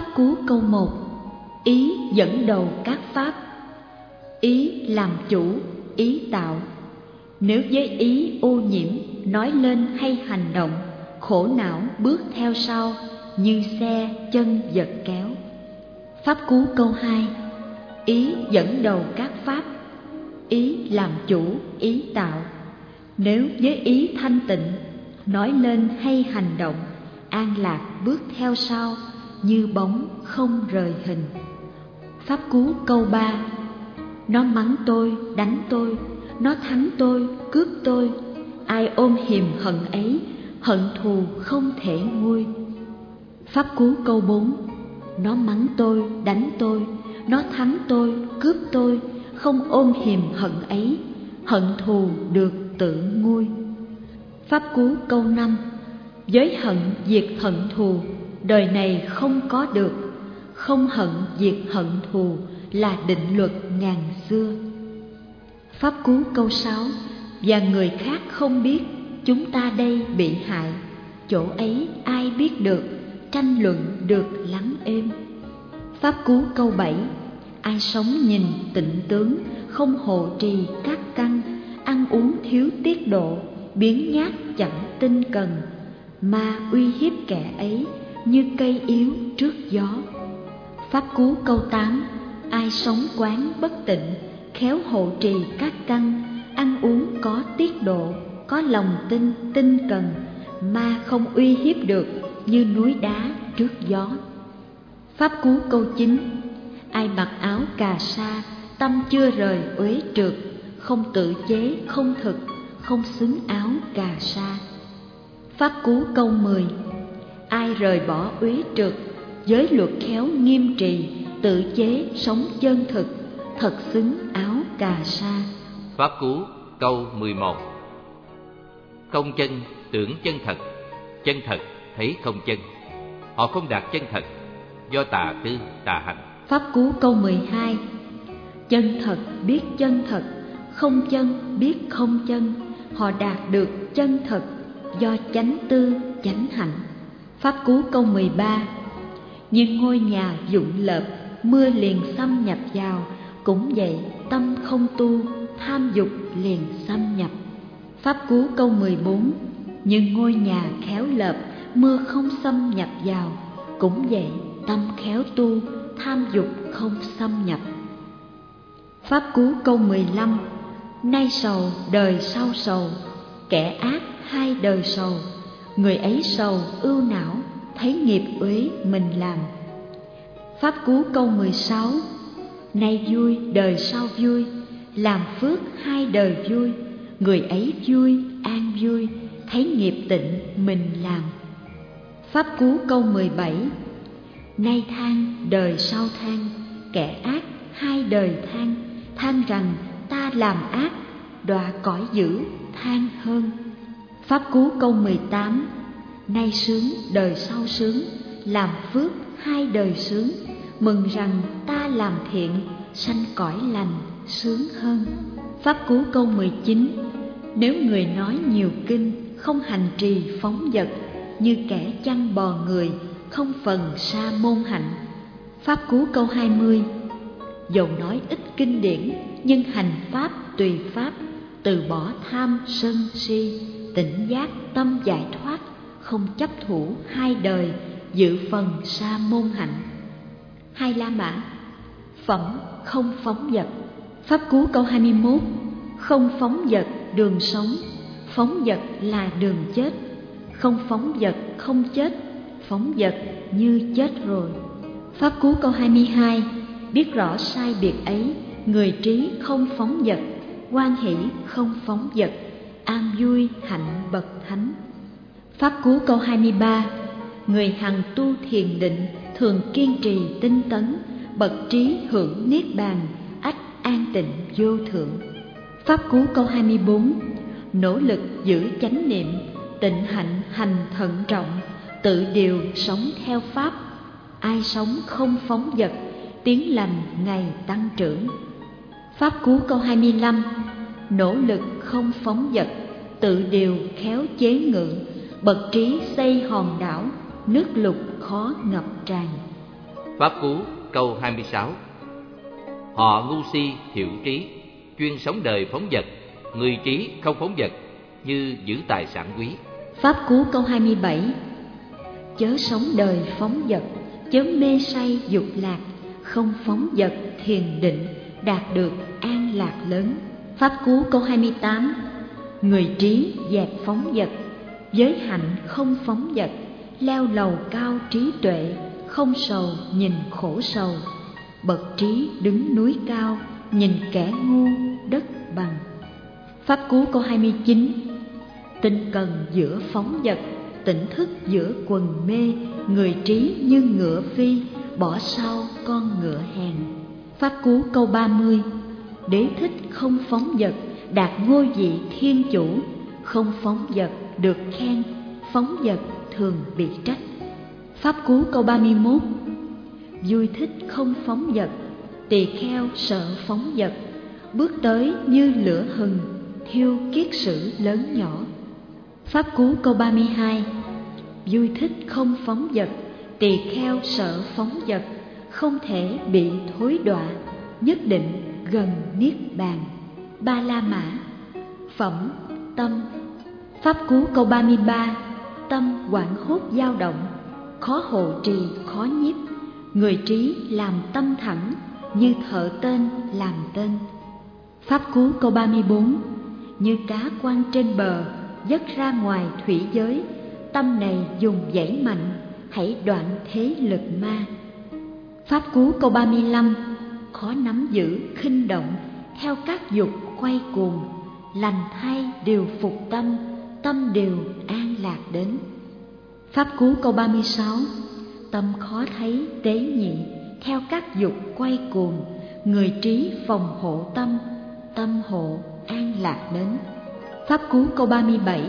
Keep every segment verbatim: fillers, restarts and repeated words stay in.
Cú câu một. Ý dẫn đầu các pháp. Ý làm chủ, ý tạo. Nếu với ý ô nhiễm, nói lên hay hành động, khổ não bước theo sau, như xe chân giật kéo. Pháp cú câu hai. Ý dẫn đầu các pháp. Ý làm chủ, ý tạo. Nếu với ý thanh tịnh, nói lên hay hành động, an lạc bước theo sau, như bóng không rời hình. Pháp cú câu ba. Nó mắng tôi, đánh tôi, nó thắng tôi, cướp tôi. Ai ôm hiềm hận ấy, hận thù không thể nguôi. Pháp cú câu bốn. Nó mắng tôi, đánh tôi, nó thắng tôi, cướp tôi. Không ôm hiềm hận ấy, hận thù được tự nguôi. Pháp cú câu năm. Giới hận diệt hận thù, đời này không có được. Không hận diệt hận thù là định luật ngàn xưa. Pháp cú câu sáu. Và người khác không biết, chúng ta đây bị hại. Chỗ ấy ai biết được, tranh luận được lắng êm. Pháp cú câu bảy. Ai sống nhìn tịnh tướng, không hộ trì các căn, ăn uống thiếu tiết độ, biếng nhác chẳng tinh cần. Ma uy hiếp kẻ ấy, như cây yếu trước gió. Pháp cú câu tám. Ai sống quán bất tịnh, khéo hộ trì các căn, ăn uống có tiết độ, có lòng tin tinh cần. Ma không uy hiếp được, như núi đá trước gió. Pháp cú câu chín. Ai mặc áo cà sa, tâm chưa rời uế trượt, không tự chế không thực, không xứng áo cà sa. Pháp cú câu mười. Ai rời bỏ uế trượt, giới luật khéo nghiêm trì, tự chế sống chân thực, thật xứng áo cà sa. Pháp cú câu mười một. Không chân tưởng chân thật, chân thật thấy không chân. Họ không đạt chân thật, do tà tư tà hành. Pháp cú câu mười hai. Chân thật biết chân thật, không chân biết không chân. Họ đạt được chân thật, do chánh tư chánh hạnh. Pháp cú câu mười ba. Như ngôi nhà dụng lợp, mưa liền xâm nhập vào. Cũng vậy tâm không tu, tham dục liền xâm nhập. Pháp cú câu mười bốn. Như ngôi nhà khéo lợp, mưa không xâm nhập vào. Cũng vậy tâm khéo tu, tham dục không xâm nhập. Pháp cú câu mười lăm. Nay sầu đời sau sầu, kẻ ác hai đời sầu. Người ấy sầu ưu não, thấy nghiệp uế mình làm. Pháp cú câu mười sáu. Nay vui đời sau vui, làm phước hai đời vui. Người ấy vui an vui, thấy nghiệp tịnh mình làm. Pháp cú câu mười bảy. Nay than đời sau than, kẻ ác hai đời than. Than rằng ta làm ác, đọa cõi dữ than hơn. Pháp cú câu mười tám. Nay sướng đời sau sướng, làm phước hai đời sướng. Mừng rằng ta làm thiện, sanh cõi lành sướng hơn. Pháp cú câu mười chín. Nếu người nói nhiều kinh, không hành trì phóng dật, như kẻ chăn bò người, không phần sa môn hạnh. Pháp cú câu hai mươi. Dầu nói ít kinh điển, nhưng hành pháp tùy pháp, từ bỏ tham sân si, tỉnh giác tâm giải thoát, không chấp thủ hai đời, dự phần sa môn hạnh. Hai La Mã. Phẩm không phóng dật. Pháp cú câu hai mươi mốt. Không phóng dật đường sống, phóng dật là đường chết. Không phóng dật không chết, phóng dật như chết rồi. Pháp cú câu hai mươi hai. Biết rõ sai biệt ấy, người trí không phóng dật, hoan hỷ không phóng dật, an vui hạnh bậc thánh. Pháp cú câu hai mươi ba. Người hằng tu thiền định, thường kiên trì tinh tấn, bậc trí hưởng niết bàn, ách an tịnh vô thượng. Pháp cú câu hai mươi bốn. Nỗ lực giữ chánh niệm, tịnh hạnh hành thận trọng, tự điều sống theo pháp. Ai sống không phóng dật, tiếng lành ngày tăng trưởng. Pháp cú câu hai mươi lăm. Nỗ lực không phóng dật, tự điều khéo chế ngự, bậc trí xây hòn đảo, nước lụt khó ngập tràn. Pháp Cú câu hai mươi sáu. Họ ngu si thiểu trí, chuyên sống đời phóng dật, người trí không phóng dật, như giữ tài sản quý. Pháp Cú câu hai mươi bảy. Chớ sống đời phóng dật, chớ mê say dục lạc, không phóng dật thiền định, đạt được an lạc lớn. Pháp Cú câu hai mươi tám. Người trí dẹp phóng dật, giới hạnh không phóng dật, leo lầu cao trí tuệ, không sầu nhìn khổ sầu. Bậc trí đứng núi cao, nhìn kẻ ngu đất bằng. Pháp Cú câu hai mươi chín. Tinh cần giữa phóng dật, tỉnh thức giữa quần mê, người trí như ngựa phi, bỏ sau con ngựa hèn. Pháp Cú câu ba mươi. Đế thích không phóng dật, đạt ngôi vị thiên chủ, không phóng dật được khen, phóng dật thường bị trách. Pháp Cú câu ba mươi mốt. Vui thích không phóng dật, tỳ kheo sợ phóng dật, bước tới như lửa hừng, thiêu kiết sử lớn nhỏ. Pháp Cú câu ba mươi hai. Vui thích không phóng dật, tỳ kheo sợ phóng dật, không thể bị thối đọa, nhất định gần niết bàn. Ba La Mã. Phẩm tâm. Pháp Cú câu ba mươi ba. Tâm hoảng hốt dao động, khó hộ trì khó nhiếp, người trí làm tâm thẳng, như thợ tên làm tên. Pháp Cú câu ba mươi bốn. Như cá quăng trên bờ, dất ra ngoài thủy giới, tâm này dùng dãy mạnh, hãy đoạn thế lực ma. Pháp Cú câu ba mươi lăm. Khó nắm giữ khinh động, theo các dục quay cuồng, lành thay điều phục tâm, tâm điều an lạc đến. Pháp Cú câu ba mươi sáu. Tâm khó thấy tế nhị, theo các dục quay cuồng, người trí phòng hộ tâm, tâm hộ an lạc đến. Pháp Cú câu ba mươi bảy.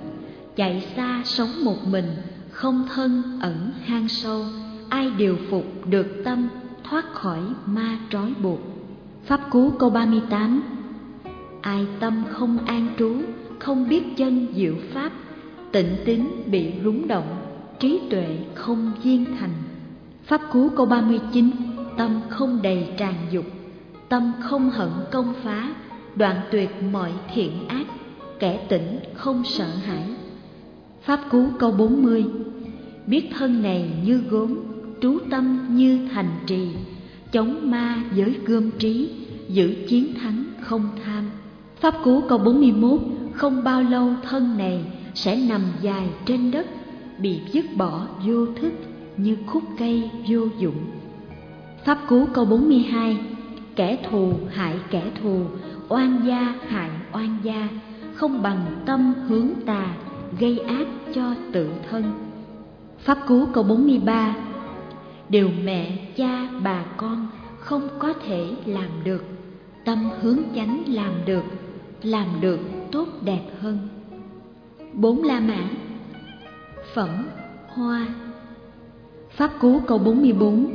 Chạy xa sống một mình, không thân ẩn hang sâu, ai điều phục được tâm, thoát khỏi ma trói buộc. Pháp Cú câu ba mươi tám. Ai tâm không an trú, không biết chân diệu pháp, tịnh tín bị rúng động, trí tuệ không viên thành. Pháp Cú câu ba mươi chín. Tâm không đầy tràn dục, tâm không hận công phá, đoạn tuyệt mọi thiện ác, kẻ tỉnh không sợ hãi. Pháp Cú câu bốn mươi. Biết thân này như gốm, trú tâm như thành trì, chống ma với gươm trí, giữ chiến thắng không tham. Pháp Cú câu bốn mươi mốt. Không bao lâu thân này sẽ nằm dài trên đất, bị dứt bỏ vô thức, như khúc cây vô dụng. Pháp Cú câu bốn mươi hai. Kẻ thù hại kẻ thù, oan gia hại oan gia, không bằng tâm hướng tà, gây ác cho tự thân. Pháp Cú câu bốn mươi ba. Điều mẹ cha bà con không có thể làm được, tâm hướng chánh làm được, làm được tốt đẹp hơn. Bốn La Mã. Phẩm hoa. Pháp Cú câu bốn mươi bốn.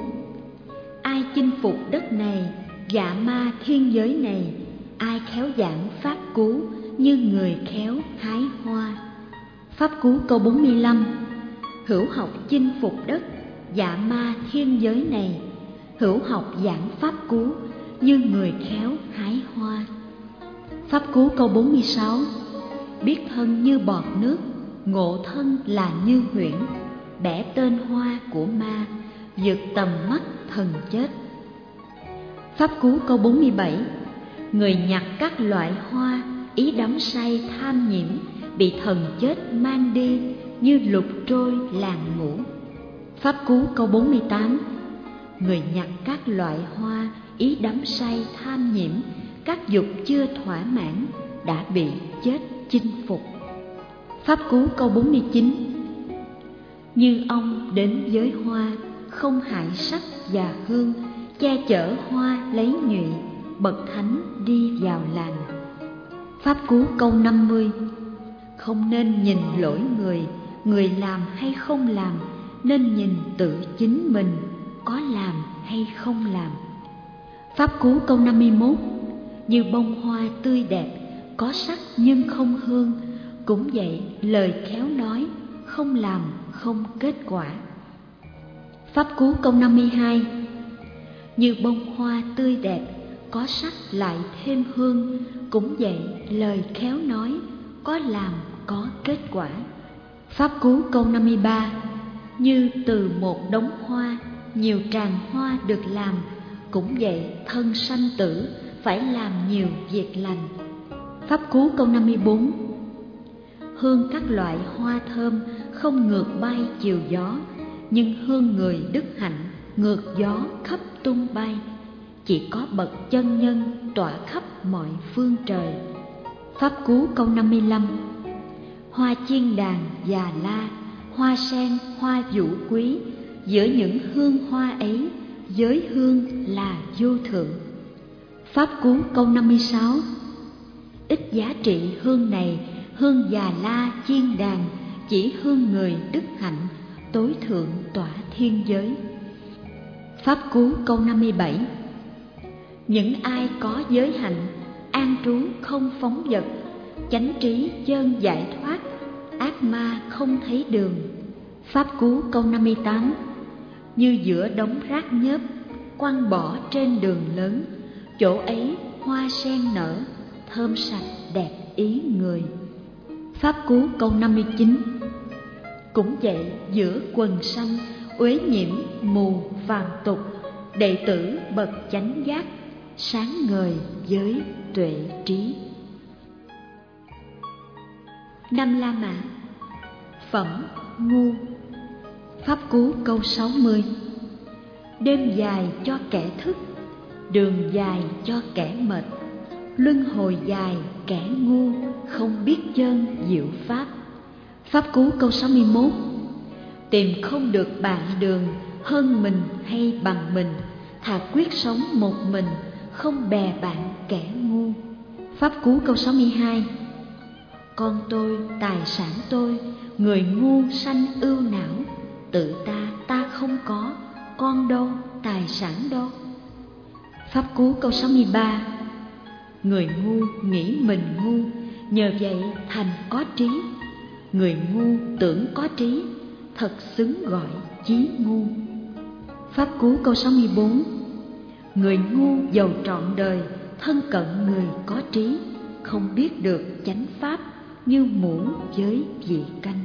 Ai chinh phục đất này, dạ ma thiên giới này, ai khéo giảng Pháp Cú, như người khéo hái hoa. Pháp Cú câu bốn mươi lăm. Hữu học chinh phục đất, dạ ma thiên giới này, hữu học giảng Pháp Cú, như người khéo hái hoa. Pháp Cú câu bốn mươi sáu. Biết thân như bọt nước, ngộ thân là như huyễn, bẻ tên hoa của ma, vượt tầm mắt thần chết. Pháp Cú câu bốn mươi bảy. Người nhặt các loại hoa, ý đắm say tham nhiễm, bị thần chết mang đi, như lục trôi làng ngủ. Pháp Cú câu bốn mươi tám. Người nhặt các loại hoa, ý đắm say tham nhiễm, các dục chưa thỏa mãn, đã bị chết chinh phục. Pháp Cú câu bốn mươi chín. Như ông đến với hoa, không hại sắc và hương, che chở hoa lấy nhụy, bậc thánh đi vào làng. Pháp Cú câu năm mươi. Không nên nhìn lỗi người, người làm hay không làm, nên nhìn tự chính mình, có làm hay không làm. Pháp Cú câu năm mươi mốt. Như bông hoa tươi đẹp, có sắc nhưng không hương, cũng vậy lời khéo nói, không làm không kết quả. Pháp Cú câu năm mươi hai. Như bông hoa tươi đẹp, có sắc lại thêm hương, cũng vậy lời khéo nói, có làm có kết quả. Pháp Cú câu năm mươi ba. Như từ một đống hoa, nhiều tràng hoa được làm, cũng vậy thân sanh tử, phải làm nhiều việc lành. Pháp Cú câu năm mươi bốn. Hương các loại hoa thơm không ngược bay chiều gió, nhưng hương người đức hạnh ngược gió khắp tung bay. Chỉ có bậc chân nhân tỏa khắp mọi phương trời. Pháp Cú câu năm mươi lăm. Hoa chiên đàn già la, hoa sen, hoa vũ quý, giữa những hương hoa ấy, giới hương là vô thượng. Pháp Cú câu năm mươi sáu. Ít giá trị hương này, hương già la chiên đàn, chỉ hương người đức hạnh, tối thượng tỏa thiên giới. Pháp Cú câu năm mươi bảy. Những ai có giới hạnh, an trú không phóng dật, chánh trí chân giải thoát, ác ma không thấy đường. Pháp Cú câu năm mươi tám. Như giữa đống rác nhớp, quăng bỏ trên đường lớn, chỗ ấy hoa sen nở, thơm sạch đẹp ý người. Pháp Cú câu năm mươi chín. Cũng vậy giữa quần sanh, uế nhiễm mù phàm tục, đệ tử bậc chánh giác, sáng ngời với tuệ trí. Năm La Mã. Phẩm ngu. Pháp Cú câu sáu mươi. Đêm dài cho kẻ thức, đường dài cho kẻ mệt, luân hồi dài kẻ ngu, không biết chân diệu pháp. Pháp Cú câu sáu mươi mốt. Tìm không được bạn đường, hơn mình hay bằng mình, thà quyết sống một mình, không bè bạn kẻ ngu. Pháp Cú câu sáu mươi hai. Con tôi, tài sản tôi, người ngu sanh ưu não, tự ta ta không có, con đâu, tài sản đâu. Pháp Cú câu sáu mươi ba. Người ngu nghĩ mình ngu, nhờ vậy thành có trí, người ngu tưởng có trí, thật xứng gọi chí ngu. Pháp Cú câu sáu mươi bốn. Người ngu giàu trọn đời, thân cận người có trí, không biết được chánh pháp, như muỗng với vị canh.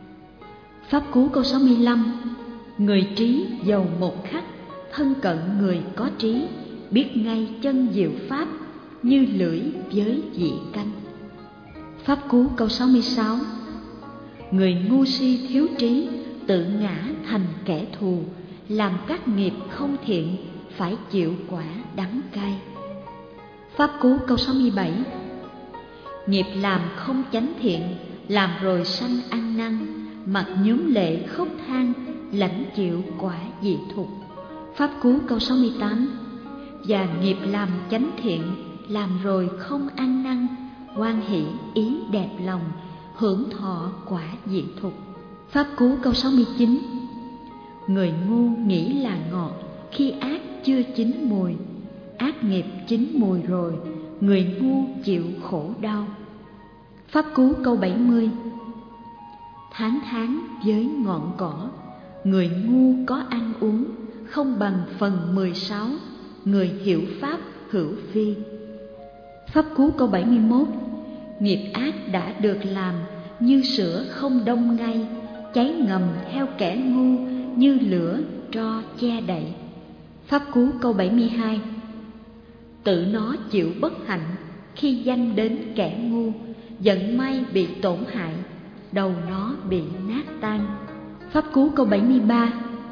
Pháp Cú câu sáu mươi lăm. Người trí giàu một khắc, thân cận người có trí, biết ngay chân diệu pháp, như lưỡi với vị canh. Pháp Cú câu sáu mươi sáu. Người ngu si thiếu trí, tự ngã thành kẻ thù, làm các nghiệp không thiện, phải chịu quả đắng cay. Pháp Cú câu sáu mươi bảy. Nghiệp làm không chánh thiện, làm rồi sanh ăn năn, mặt nhúm lệ khóc than, lãnh chịu quả dị thục. Pháp Cú câu sáu mươi tám. Và nghiệp làm chánh thiện, làm rồi không ăn năn, hoan hỷ ý đẹp lòng, hưởng thọ quả dị thục. Pháp Cú câu sáu mươi chín. Người ngu nghĩ là ngọt, khi ác chưa chín mùi, ác nghiệp chín mùi rồi, người ngu chịu khổ đau. Pháp Cú câu bảy mươi. Tháng tháng với ngọn cỏ, người ngu có ăn uống, không bằng phần mười sáu, người hiểu pháp hữu vi. Pháp Cú câu bảy mươi mốt. Nghiệp ác đã được làm, như sữa không đông ngay, cháy ngầm theo kẻ ngu, như lửa tro che đậy. Pháp Cú câu bảy mươi hai. Tự nó chịu bất hạnh, khi danh đến kẻ ngu, giận may bị tổn hại, đầu nó bị nát tan. Pháp Cú câu bảy mươi ba.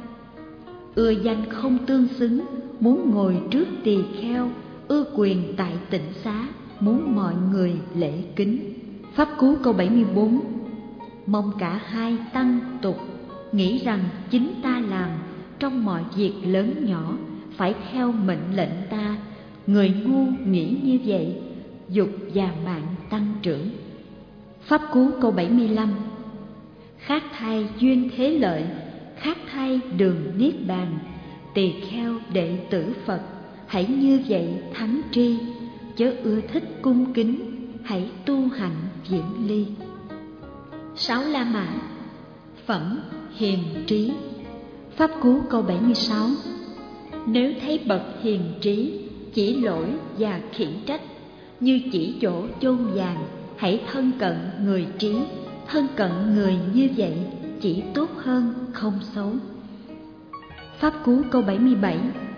Ưa danh không tương xứng, muốn ngồi trước tỳ kheo, ưa quyền tại tịnh xá, muốn mọi người lễ kính. Pháp Cú câu bảy mươi bốn. Mong cả hai tăng tục, nghĩ rằng chính ta làm, trong mọi việc lớn nhỏ, phải theo mệnh lệnh ta. Người ngu nghĩ như vậy, dục và mạng tăng trưởng. Pháp Cú câu bảy mươi lăm. Khác thay duyên thế lợi, khác thay đường niết bàn, tỳ kheo đệ tử Phật, hãy như vậy thắng tri, chớ ưa thích cung kính, hãy tu hành viễn ly. Sáu La Mã. Phẩm hiền trí. Pháp Cú câu bảy mươi sáu. Nếu thấy bậc hiền trí chỉ lỗi và khiển trách, như chỉ chỗ chôn vàng, hãy thân cận người trí. Thân cận người như vậy chỉ tốt hơn, không xấu. Pháp Cú câu bảy mươi bảy.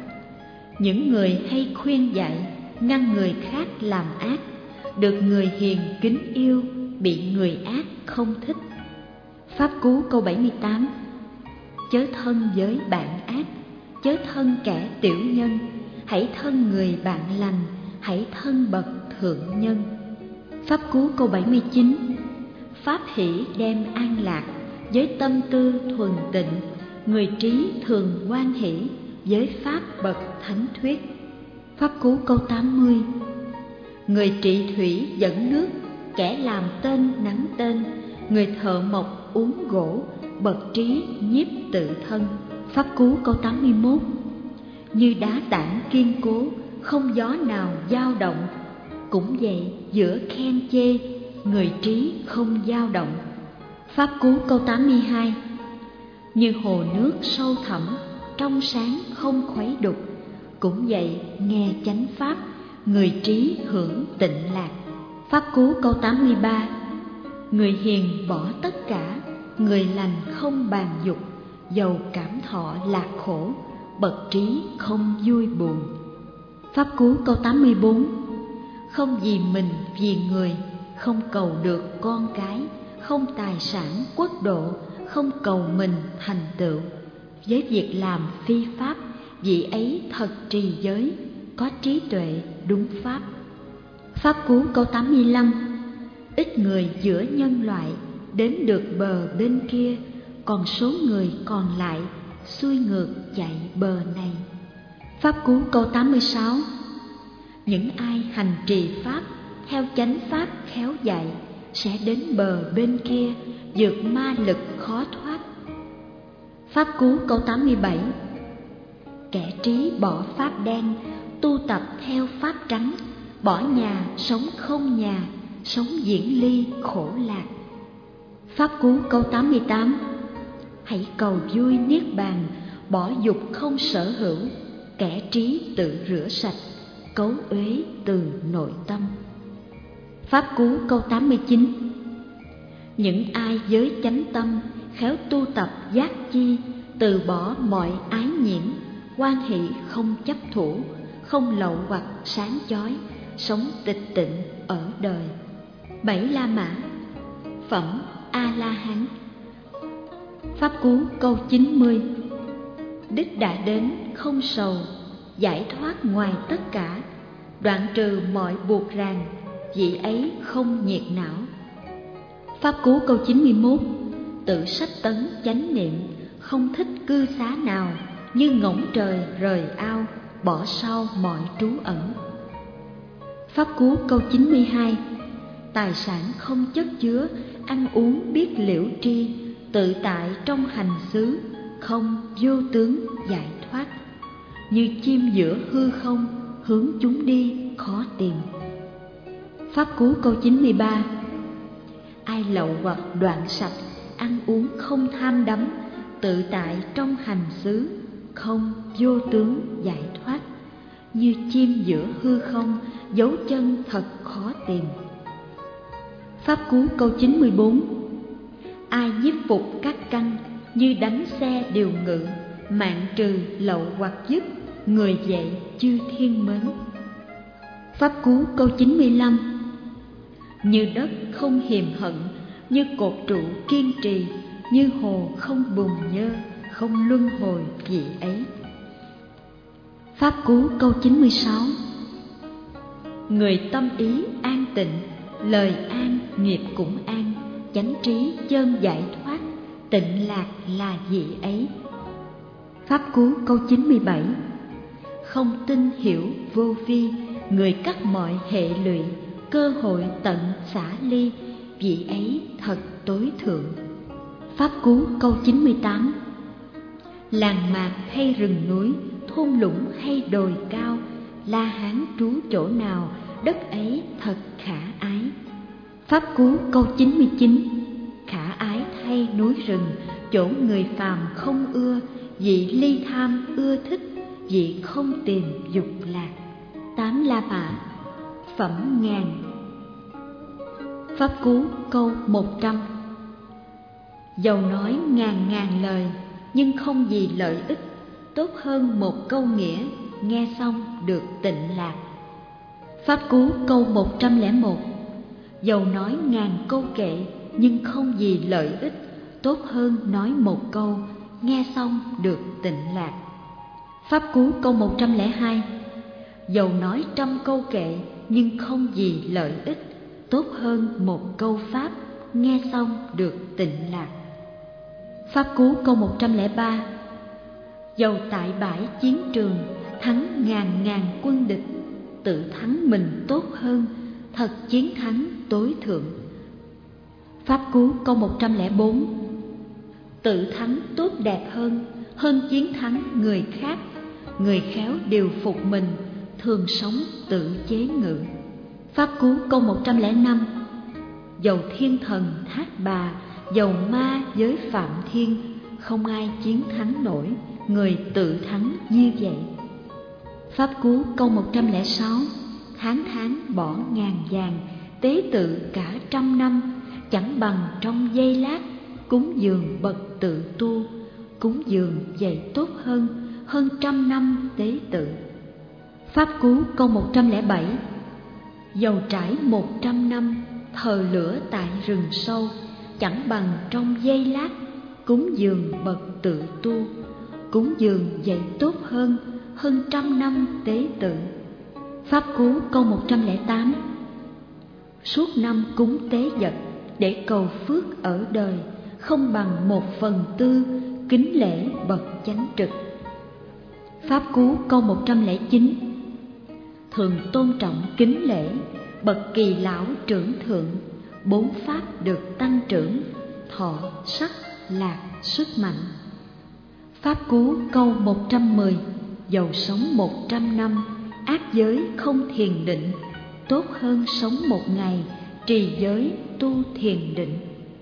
Những người hay khuyên dạy, ngăn người khác làm ác, được người hiền kính yêu, bị người ác không thích. Pháp Cú câu bảy mươi tám. Chớ thân với bạn ác, chớ thân kẻ tiểu nhân, hãy thân người bạn lành, hãy thân bậc thượng nhân. Pháp Cú câu bảy mươi chín. Pháp hỷ đem an lạc, với tâm tư thuần tịnh, người trí thường hoan hỷ, với pháp bậc thánh thuyết. Pháp Cú câu tám mươi. Người trị thủy dẫn nước, kẻ làm tên nắng tên, người thợ mộc uống gỗ, bậc trí nhiếp tự thân. Pháp Cú câu tám mươi mốt. Như đá tảng kiên cố, không gió nào dao động, cũng vậy giữa khen chê, người trí không dao động. Pháp Cú câu tám mươi hai. Như hồ nước sâu thẳm, trong sáng không khuấy đục, cũng vậy nghe chánh pháp, người trí hưởng tịnh lạc. Pháp Cú câu tám mươi ba. Người hiền bỏ tất cả, người lành không bàn dục, dầu cảm thọ lạc khổ, bậc trí không vui buồn. Pháp Cú câu tám mươi bốn. Không vì mình vì người, không cầu được con cái, không tài sản quốc độ, không cầu mình thành tựu. Với việc làm phi pháp, vị ấy thật trì giới, có trí tuệ đúng pháp. Pháp Cú câu tám mươi lăm. Ít người giữa nhân loại đến được bờ bên kia, còn số người còn lại xuôi ngược chạy bờ này. Pháp Cú câu tám mươi sáu. Những ai hành trì pháp theo chánh pháp khéo dạy, sẽ đến bờ bên kia, vượt ma lực khó thoát. Pháp Cú câu tám mươi bảy. Kẻ trí bỏ pháp đen, tu tập theo pháp trắng, bỏ nhà sống không nhà, sống diễn ly khổ lạc. Pháp Cú câu tám mươi tám. Hãy cầu vui niết bàn, bỏ dục không sở hữu, kẻ trí tự rửa sạch, cấu uế từ nội tâm. Pháp Cú câu tám mươi chín. Những ai giới chánh tâm, khéo tu tập giác chi, từ bỏ mọi ái nhiễm, hoan hỷ không chấp thủ, không lậu hoặc sáng chói, sống tịch tịnh ở đời. Bảy La Mã. Phẩm A La Hán. Pháp Cú câu chín mươi. Đích đã đến không sầu, giải thoát ngoài tất cả, đoạn trừ mọi buộc ràng, vị ấy không nhiệt não. Pháp Cú câu chín mươi mốt. Tự sách tấn chánh niệm, không thích cư xá nào, như ngỗng trời rời ao, bỏ sau mọi trú ẩn. Pháp Cú câu chín mươi hai. Tài sản không chất chứa, ăn uống biết liễu tri, tự tại trong hành xứ, không vô tướng giải thoát. Như chim giữa hư không, hướng chúng đi khó tìm. Pháp Cú câu chín mươi ba. Ai lậu hoặc đoạn sạch, ăn uống không tham đắm, tự tại trong hành xứ, không vô tướng giải thoát. Như chim giữa hư không, dấu chân thật khó tìm. Pháp Cú câu chín mươi bốn. Ai nhiếp phục các căn, như đánh xe điều ngự, mạng trừ lậu hoặc dứt, người dạy chư thiên mến. Pháp Cú câu chín mươi lăm. Như đất không hiềm hận, như cột trụ kiên trì, như hồ không bùn nhơ, không luân hồi vị ấy. Pháp Cú câu chín mươi sáu. Người tâm ý an tịnh, lời an nghiệp cũng an, chánh trí chân giải thoát, tịnh lạc là vị ấy. Pháp Cú câu chín mươi bảy. Không tin hiểu vô vi, người cắt mọi hệ lụy, cơ hội tận xả ly, vị ấy thật tối thượng. Pháp Cú câu chín mươi tám. Làng mạc hay rừng núi, thung lũng hay đồi cao, La Hán trú chỗ nào, đất ấy thật khả ái. Pháp Cú câu chín mươi chín. Khả ái thay núi rừng, chỗ người phàm không ưa, vị ly tham ưa thích, vị không tìm dục lạc. Tám La Mã. Phẩm ngàn. Pháp Cú câu một trăm. Dầu nói ngàn ngàn lời, nhưng không gì lợi ích, tốt hơn một câu nghĩa, nghe xong được tịnh lạc. Pháp Cú câu một trăm lẻ một. Dầu nói ngàn câu kệ, nhưng không gì lợi ích, tốt hơn nói một câu, nghe xong được tịnh lạc. Pháp Cú câu một trăm lẻ hai. Dầu nói trăm câu kệ, nhưng không gì lợi ích, tốt hơn một câu pháp, nghe xong được tịnh lạc. Pháp Cú câu một trăm lẻ ba. Dầu tại bãi chiến trường, thắng ngàn ngàn quân địch, tự thắng mình tốt hơn, thật chiến thắng tối thượng. Pháp Cú câu một trăm lẻ bốn. Tự thắng tốt đẹp hơn, hơn chiến thắng người khác, người khéo điều phục mình, thường sống tự chế ngự. Pháp Cú câu một trăm lẻ năm. Dầu thiên thần thác bà, dầu ma giới phạm thiên, không ai chiến thắng nổi, người tự thắng như vậy. Pháp Cú câu một trăm lẻ sáu. Tháng tháng bỏ ngàn vàng, tế tự cả trăm năm, chẳng bằng trong giây lát, cúng dường bậc tự tu, cúng dường vậy tốt hơn, hơn trăm năm tế tự. Pháp Cú câu một trăm lẻ bảy. Dầu trải một trăm năm, thờ lửa tại rừng sâu, chẳng bằng trong giây lát, cúng dường bậc tự tu, cúng dường vậy tốt hơn, hơn trăm năm tế tự. Pháp Cú câu một trăm lẻ tám. Suốt năm cúng tế vật, để cầu phước ở đời, không bằng một phần tư, kính lễ bậc chánh trực. Pháp Cú câu một trăm lẻ chín. Thường tôn trọng kính lễ, bậc kỳ lão trưởng thượng, bốn pháp được tăng trưởng, thọ sắc lạc sức mạnh. Pháp Cú câu một trăm mười. Dầu sống một trăm năm, ác giới không thiền định, tốt hơn sống một ngày, trì giới tu thiền định.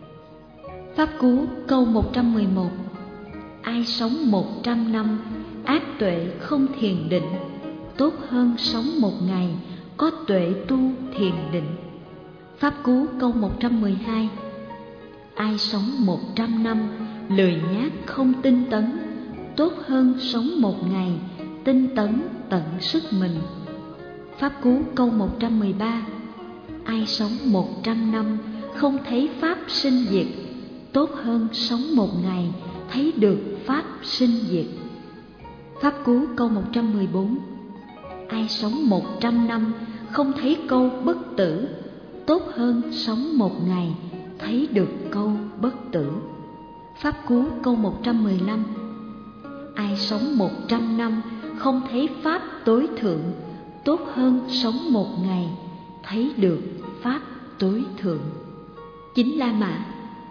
Pháp Cú câu một trăm mười một. Ai sống một trăm năm, ác tuệ không thiền định, tốt hơn sống một ngày, có tuệ tu thiền định. Pháp Cú câu một trăm mười hai. Ai sống một trăm năm, lười nhác không tinh tấn, tốt hơn sống một ngày, tinh tấn tận sức mình. Pháp Cú câu một trăm mười ba. Ai sống một trăm năm, không thấy pháp sinh diệt, tốt hơn sống một ngày, thấy được pháp sinh diệt. Pháp Cú câu một trăm mười bốn. Ai sống một trăm năm, không thấy câu bất tử, tốt hơn sống một ngày, thấy được câu bất tử. Pháp Cú câu một trăm mười lăm. Ai sống một trăm năm, không thấy pháp tối thượng, tốt hơn sống một ngày, thấy được pháp tối thượng. Chín La Mã.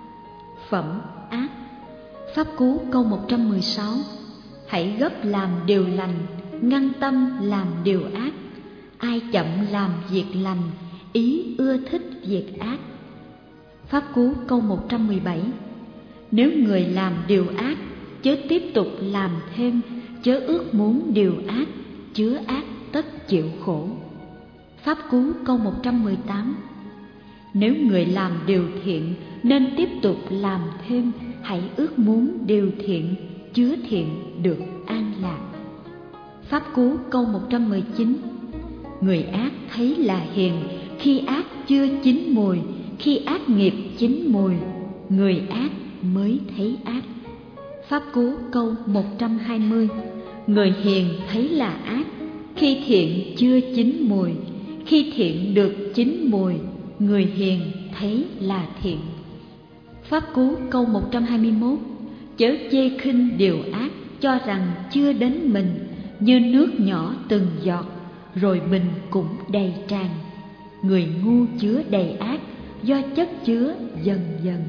Phẩm ác. Pháp Cú câu một trăm mười sáu. Hãy gấp làm điều lành, ngăn tâm làm điều ác. Ai chậm làm việc lành, ý ưa thích việc ác. Pháp Cú câu một trăm mười bảy. Nếu người làm điều ác, chớ tiếp tục làm thêm, chớ ước muốn điều ác, chứa ác tất chịu khổ. Pháp Cú câu một trăm mười tám. Nếu người làm điều thiện, nên tiếp tục làm thêm, hãy ước muốn điều thiện, chứa thiện được an lạc. Pháp Cú câu một trăm mười chín. Người ác thấy là hiền, khi ác chưa chín mùi, khi ác nghiệp chín mùi, người ác mới thấy ác. Pháp Cú câu một trăm hai mươi. Người hiền thấy là ác, khi thiện chưa chín mùi, khi thiện được chín mùi, người hiền thấy là thiện. Pháp Cú câu một trăm hai mươi mốt. Chớ chê khinh điều ác, cho rằng chưa đến mình, như nước nhỏ từng giọt, rồi mình cũng đầy tràn. Người ngu chứa đầy ác, do chất chứa dần dần.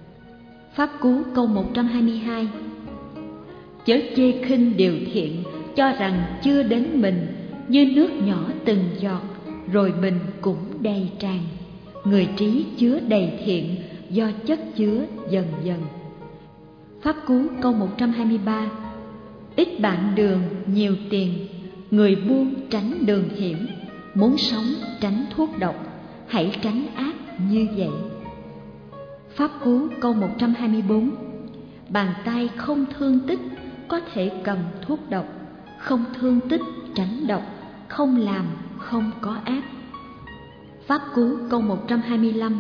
Pháp Cú câu một trăm hai mươi hai. Chớ chê khinh điều thiện, cho rằng chưa đến mình, như nước nhỏ từng giọt, rồi mình cũng đầy tràn. Người trí chứa đầy thiện, do chất chứa dần dần. Pháp Cú câu một trăm hai mươi ba. Ít bạn đường, nhiều tiền. Người buôn tránh đường hiểm. Muốn sống tránh thuốc độc, hãy tránh ác như vậy. Pháp Cú câu một trăm hai mươi bốn. Bàn tay không thương tích có thể cầm thuốc độc, không thương tích tránh độc, không làm không có ác. Pháp Cú câu một trăm hai mươi lăm.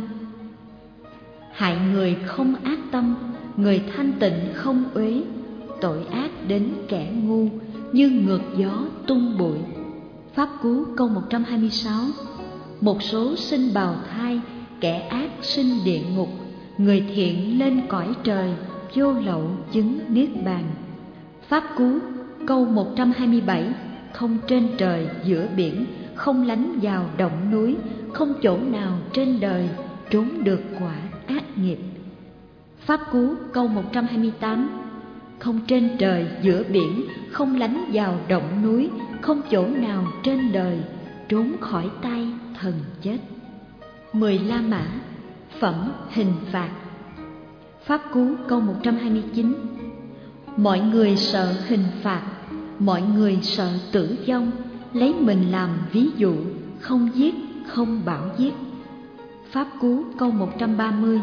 Hại người không ác tâm, người thanh tịnh không uế. Tội ác đến kẻ ngu, như ngược gió tung bụi. Pháp Cú câu một trăm hai mươi sáu. Một số sinh bào thai, kẻ ác sinh địa ngục, người thiện lên cõi trời, vô lậu chứng niết bàn. Pháp Cú câu một trăm hai mươi bảy. Không trên trời giữa biển, không lánh vào động núi, không chỗ nào trên đời trốn được quả ác nghiệp. Pháp Cú câu một trăm hai mươi tám. Không trên trời giữa biển, không lánh vào động núi, không chỗ nào trên đời trốn khỏi tay thần chết. Mười La Mã, phẩm hình phạt. Pháp Cú câu một trăm hai mươi chín. Mọi người sợ hình phạt, mọi người sợ tử vong, lấy mình làm ví dụ, không giết, không bảo giết. Pháp Cú câu một trăm ba mươi.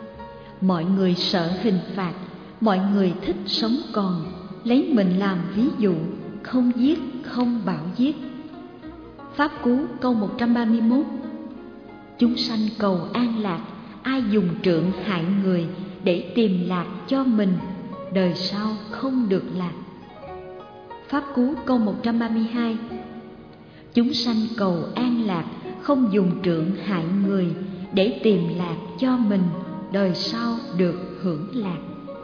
Mọi người sợ hình phạt, mọi người thích sống còn, lấy mình làm ví dụ, không giết, không bảo giết. Pháp Cú câu một trăm ba mươi mốt. Chúng sanh cầu an lạc, ai dùng trượng hại người để tìm lạc cho mình, đời sau không được lạc. Pháp Cú câu một trăm ba mươi hai. Chúng sanh cầu an lạc, không dùng trượng hại người để tìm lạc cho mình, đời sau được hưởng lạc.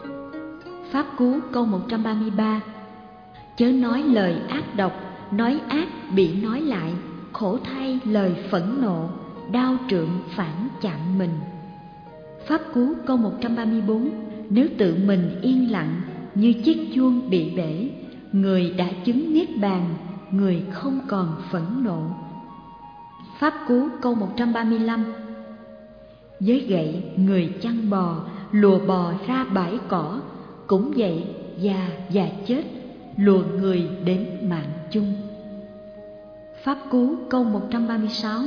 Pháp Cú câu một trăm ba mươi ba. Chớ nói lời ác độc, nói ác bị nói lại, khổ thay lời phẫn nộ, đao trượng phản chạm mình. Pháp Cú câu một trăm ba mươi bốn. Nếu tự mình yên lặng như chiếc chuông bị bể, người đã chứng niết bàn, người không còn phẫn nộ. Pháp Cú câu một trăm ba mươi lăm. Với gậy người chăn bò, lùa bò ra bãi cỏ, cũng vậy già và chết, lùa người đến mạng chung. Pháp Cú câu một trăm ba mươi sáu.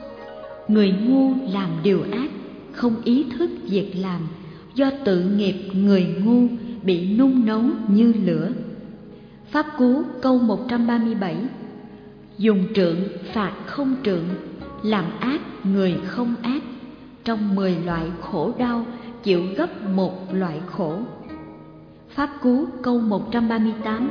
Người ngu làm điều ác, không ý thức việc làm, do tự nghiệp người ngu bị nung nấu như lửa. Pháp Cú câu một trăm ba mươi bảy. Dùng trượng phạt không trượng, làm ác người không ác, trong mười loại khổ đau chịu gấp một loại khổ. Pháp Cú câu một trăm ba mươi tám.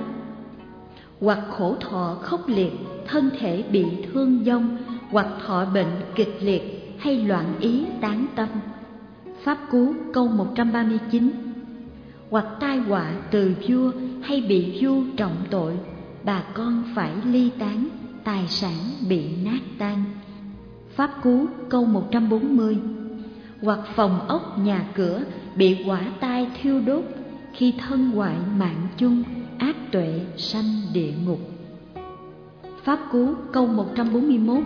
Hoặc khổ thọ khốc liệt, thân thể bị thương vong, hoặc thọ bệnh kịch liệt, hay loạn ý tán tâm. Pháp Cú câu một trăm ba mươi chín. Hoặc tai họa từ vua, hay bị vua trọng tội, bà con phải ly tán, tài sản bị nát tan. Pháp Cú câu một trăm bốn mươi. Hoặc phòng ốc nhà cửa bị hỏa tai thiêu đốt, khi thân hoại mạng chung, ác tuệ sanh địa ngục. Pháp Cú câu một trăm bốn mươi mốt.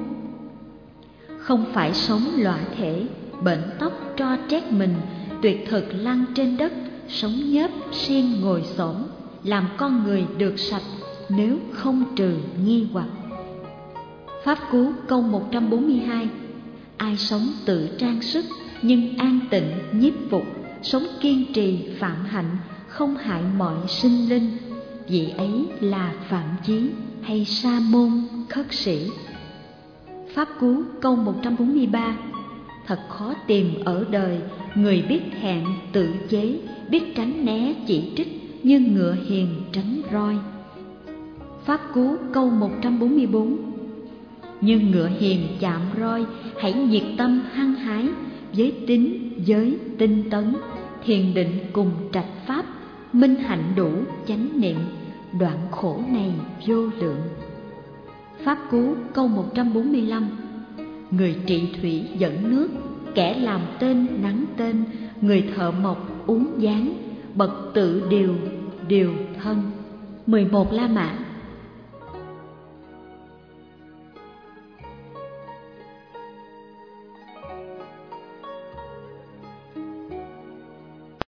Không phải sống lõa thể, bệnh tóc tro trét mình, tuyệt thực lăn trên đất, sống nhớp xiên ngồi xổm, làm con người được sạch nếu không trừ nghi hoặc. Pháp Cú câu một trăm bốn mươi hai. Ai sống tự trang sức nhưng an tịnh nhiếp phục, sống kiên trì phạm hạnh, không hại mọi sinh linh, vị ấy là Phạm Chí hay Sa môn khất sĩ. Pháp Cú câu một trăm bốn mươi ba. Thật khó tìm ở đời người biết hẹn tự chế, biết tránh né chỉ trích, như ngựa hiền tránh roi. Pháp Cú câu một trăm bốn mươi bốn. Như ngựa hiền chạm roi, hãy nhiệt tâm hăng hái, với tín giới tinh tấn, thiền định cùng trạch pháp, minh hạnh đủ chánh niệm, đoạn khổ này vô lượng. Pháp Cú câu một trăm bốn mươi lăm. Người trị thủy dẫn nước, kẻ làm tên nắng tên, người thợ mộc uống gián, bậc tự điều điều thân. Mười một La Mã,